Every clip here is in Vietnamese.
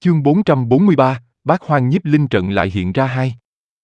Chương 443, Bát Hoang Nhiếp Linh Trận lại hiện ra hai.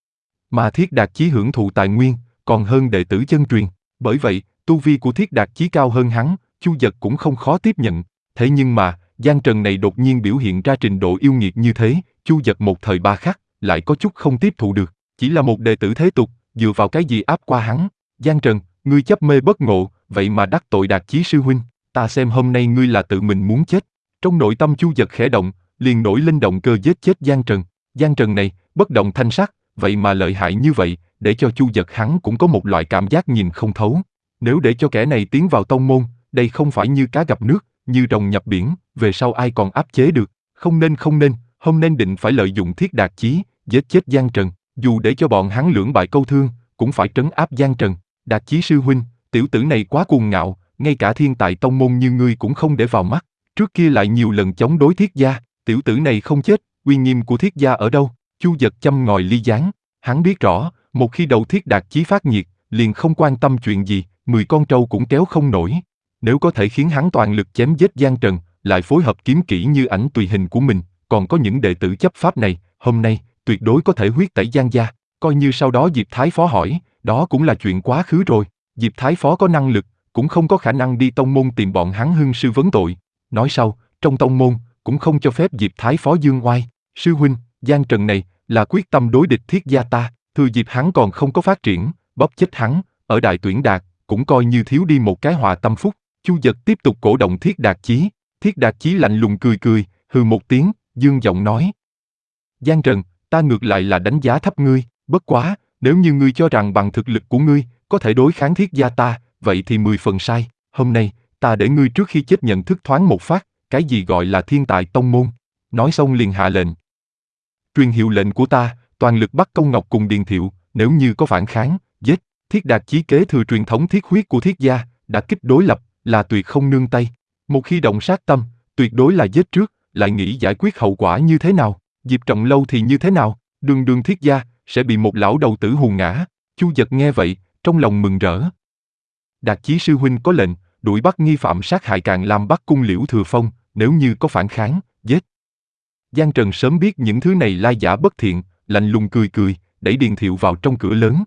Mà Thiết Đạt Chí hưởng thụ tài nguyên, còn hơn đệ tử chân truyền. Bởi vậy, tu vi của Thiết Đạt Chí cao hơn hắn, Chu Dật cũng không khó tiếp nhận. Thế nhưng mà, Giang Trần này đột nhiên biểu hiện ra trình độ yêu nghiệt như thế, Chu Dật một thời ba khắc, lại có chút không tiếp thụ được. Chỉ là một đệ tử thế tục, dựa vào cái gì áp qua hắn? Giang Trần, ngươi chấp mê bất ngộ, vậy mà đắc tội Đạt Chí sư huynh, ta xem hôm nay ngươi là tự mình muốn chết. Trong nội tâm Chu Dật khẽ động, liền nổi lên động cơ giết chết Giang Trần. Giang Trần này, bất động thanh sắc, vậy mà lợi hại như vậy, để cho Chu Dật hắn cũng có một loại cảm giác nhìn không thấu. Nếu để cho kẻ này tiến vào tông môn, đây không phải như cá gặp nước, như rồng nhập biển, về sau ai còn áp chế được. Không nên, hôm nên định phải lợi dụng Thiết Đạt Chí, giết chết Giang Trần, dù để cho bọn hắn lưỡng bại câu thương, cũng phải trấn áp Giang Trần. Đạt Chí sư huynh, tiểu tử này quá cuồng ngạo, ngay cả thiên tài tông môn như ngươi cũng không để vào mắt. Trước kia lại nhiều lần chống đối Thiết gia, tiểu tử này không chết, uy nghiêm của Thiết gia ở đâu? Chu Dật châm ngòi ly gián, hắn biết rõ, một khi đầu Thiết Đạt Chí phát nhiệt, liền không quan tâm chuyện gì, 10 con trâu cũng kéo không nổi. Nếu có thể khiến hắn toàn lực chém giết Giang Trần, lại phối hợp kiếm kỹ như ảnh tùy hình của mình, còn có những đệ tử chấp pháp này, hôm nay, tuyệt đối có thể huyết tẩy Giang gia. Coi như sau đó Diệp Thái Phó hỏi, đó cũng là chuyện quá khứ rồi. Diệp Thái Phó có năng lực, cũng không có khả năng đi tông môn tìm bọn hắn hưng sư vấn tội. Nói sau, trong tông môn, cũng không cho phép Diệp Thái Phó dương oai. Sư huynh, Giang Trần này, là quyết tâm đối địch Thiết gia ta, thừa dịp hắn còn không có phát triển, bóp chết hắn, ở Đại Tuyển Đạt, cũng coi như thiếu đi một cái họa tâm phúc. Chu Dật tiếp tục cổ động Thiết Đạt Chí. Thiết Đạt Chí lạnh lùng cười, hừ một tiếng, dương giọng nói. Giang Trần, ta ngược lại là đánh giá thấp ngươi, bất quá, nếu như ngươi cho rằng bằng thực lực của ngươi, có thể đối kháng Thiết gia ta, vậy thì 10 phần sai. Hôm nay, ta để ngươi trước khi chết nhận thức thoáng một phát, cái gì gọi là thiên tài tông môn. Nói xong liền hạ lệnh. Truyền hiệu lệnh của ta, toàn lực bắt Công Ngọc cùng Điền Thiệu, nếu như có phản kháng, giết. Thiết Đạt Chí kế thừa truyền thống thiết huyết của Thiết gia, đã kích đối lập, là tuyệt không nương tay. Một khi động sát tâm, tuyệt đối là giết trước, lại nghĩ giải quyết hậu quả như thế nào. Diệp Trọng Lâu thì như thế nào, đường Thiết gia, sẽ bị một lão đầu tử hù ngã. Chu Dật nghe vậy, trong lòng mừng rỡ. Đạt Chí sư huynh có lệnh, đuổi bắt nghi phạm sát hại Càn Lam Bắc Cung Liễu Thừa Phong, nếu như có phản kháng, giết. Giang Trần sớm biết những thứ này lai giả bất thiện, lạnh lùng cười, đẩy Điền Thiệu vào trong cửa lớn.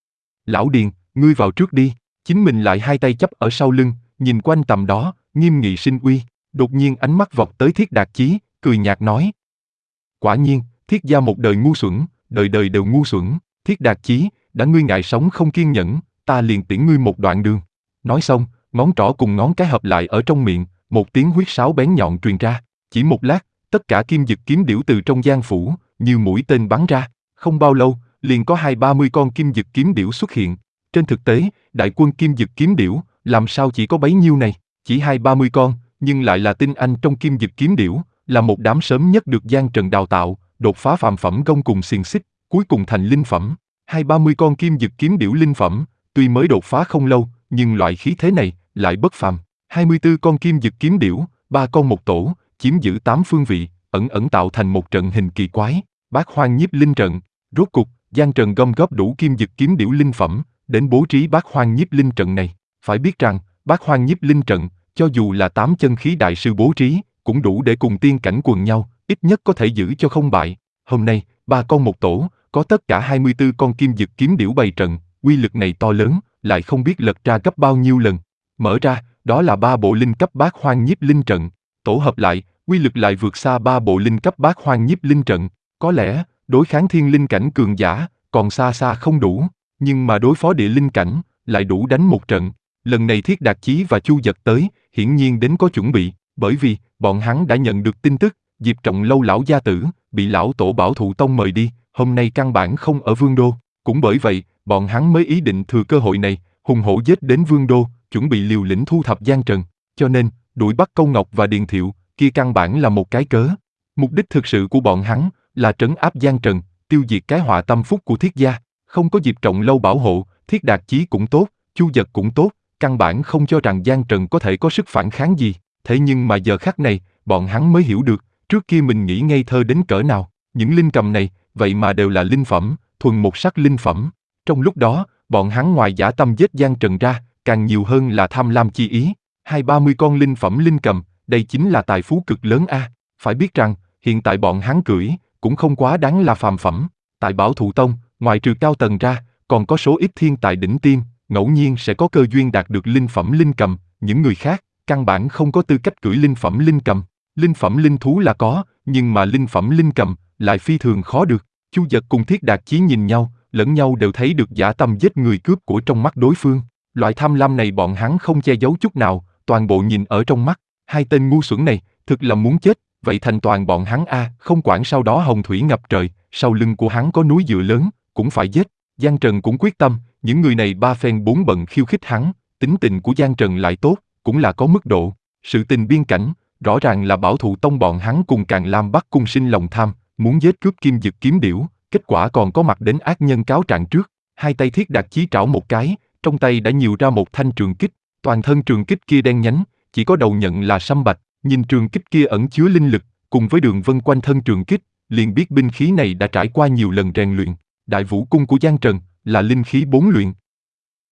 Lão Điền, ngươi vào trước đi. Chính mình lại hai tay chắp ở sau lưng, nhìn quanh tầm đó, nghiêm nghị sinh uy. Đột nhiên ánh mắt vọt tới Thiết Đạt Chí, cười nhạt nói. Quả nhiên, Thiết gia một đời ngu xuẩn, đời đời đều ngu xuẩn. Thiết Đạt Chí, đã ngươi ngại sống không kiên nhẫn, ta liền tiễn ngươi một đoạn đường. Nói xong, ngón trỏ cùng ngón cái hợp lại ở trong miệng, một tiếng huýt sáo bén nhọn truyền ra. Chỉ một lát, tất cả kim dực kiếm điểu từ trong giang phủ, như mũi tên bắn ra. Không bao lâu, liền có 20-30 con kim dực kiếm điểu xuất hiện. Trên thực tế, đại quân kim dực kiếm điểu, làm sao chỉ có bấy nhiêu này? Chỉ 20-30 con, nhưng lại là tinh anh trong kim dực kiếm điểu, là một đám sớm nhất được Giang Trần đào tạo, đột phá phàm phẩm gông cùng xiềng xích, cuối cùng thành linh phẩm. 20-30 con kim dực kiếm điểu linh phẩm, tuy mới đột phá không lâu, nhưng loại khí thế này lại bất phàm. 24 con kim dực kiếm điểu, 3 con một tổ, chiếm giữ 8 phương vị, ẩn tạo thành một trận hình kỳ quái, Bát Hoang Nhiếp Linh Trận. Rốt cục, Giang Trần gom góp đủ kim dực kiếm điểu linh phẩm, đến bố trí Bát Hoang Nhiếp Linh Trận này. Phải biết rằng, Bát Hoang Nhiếp Linh Trận, cho dù là 8 chân khí đại sư bố trí, cũng đủ để cùng tiên cảnh quần nhau, ít nhất có thể giữ cho không bại. Hôm nay, 3 con một tổ, có tất cả 24 con kim dực kiếm điểu bày trận, uy lực này to lớn, lại không biết lật ra gấp bao nhiêu lần. Mở ra, đó là 3 bộ linh cấp Bát Hoang Nhiếp Linh Trận. Tổ hợp lại, uy lực lại vượt xa 3 bộ linh cấp Bát Hoang Nhiếp Linh Trận. Có lẽ, đối kháng thiên linh cảnh cường giả, còn xa không đủ, nhưng mà đối phó địa linh cảnh, lại đủ đánh một trận. Lần này Thiết Đạt Chí và Chu Dật tới, hiển nhiên đến có chuẩn bị, bởi vì, bọn hắn đã nhận được tin tức, Diệp Trọng Lâu lão gia tử, bị lão tổ Bảo Thụ Tông mời đi, hôm nay căn bản không ở Vương Đô. Cũng bởi vậy, bọn hắn mới ý định thừa cơ hội này, hùng hổ giết đến Vương Đô, chuẩn bị liều lĩnh thu thập Giang Trần. Cho nên, đuổi bắt Công Ngọc và Điền Thiệu, kia căn bản là một cái cớ. Mục đích thực sự của bọn hắn, là trấn áp Giang Trần, tiêu diệt cái họa tâm phúc của Thiết gia. Không có Diệp Trọng Lâu bảo hộ, Thiết Đạt Chí cũng tốt, Chu Dật cũng tốt, căn bản không cho rằng Giang Trần có thể có sức phản kháng gì. Thế nhưng mà giờ khắc này, bọn hắn mới hiểu được, trước kia mình nghĩ ngây thơ đến cỡ nào, những linh cầm này, vậy mà đều là linh phẩm, thuần một sắc linh phẩm. Trong lúc đó, bọn hắn ngoài dã tâm giết Giang Trần ra, càng nhiều hơn là tham lam chi ý. 20-30 con linh phẩm linh cầm, đây chính là tài phú cực lớn a. Phải biết rằng, hiện tại bọn hắn cưỡi, cũng không quá đáng là phàm phẩm. Tại Bảo Thụ Tông, ngoài trừ cao tầng ra, còn có số ít thiên tài đỉnh tiêm, ngẫu nhiên sẽ có cơ duyên đạt được linh phẩm linh cầm, những người khác, căn bản không có tư cách cưỡi linh phẩm linh cầm. Linh phẩm linh thú là có, nhưng mà linh phẩm linh cầm, lại phi thường khó được. Chu Dật cùng Thiết Đạt Chí nhìn nhau, lẫn nhau đều thấy được dã tâm giết người cướp của trong mắt đối phương. Loại tham lam này bọn hắn không che giấu chút nào, toàn bộ nhìn ở trong mắt. Hai tên ngu xuẩn này, thực là muốn chết, vậy thành toàn bọn hắn không quản sau đó hồng thủy ngập trời, sau lưng của hắn có núi dựa lớn, cũng phải giết. Giang Trần cũng quyết tâm, những người này ba phen bốn bận khiêu khích hắn, tính tình của Giang Trần lại tốt, cũng là có mức độ. Sự tình biên cảnh, rõ ràng là Bảo Thụ Tông bọn hắn cùng Càn Lam Bắc cung sinh lòng tham, muốn giết cướp kim dực kiếm điểu, kết quả còn có mặt đến ác nhân cáo trạng trước. Hai tay Thiết Đạt Chí trảo một cái, trong tay đã nhiều ra một thanh trường kích, toàn thân trường kích kia đen nhánh, chỉ có đầu nhận là sâm bạch, nhìn trường kích kia ẩn chứa linh lực, cùng với đường vân quanh thân trường kích, liền biết binh khí này đã trải qua nhiều lần rèn luyện. Đại vũ cung của Giang Trần là linh khí 4 luyện,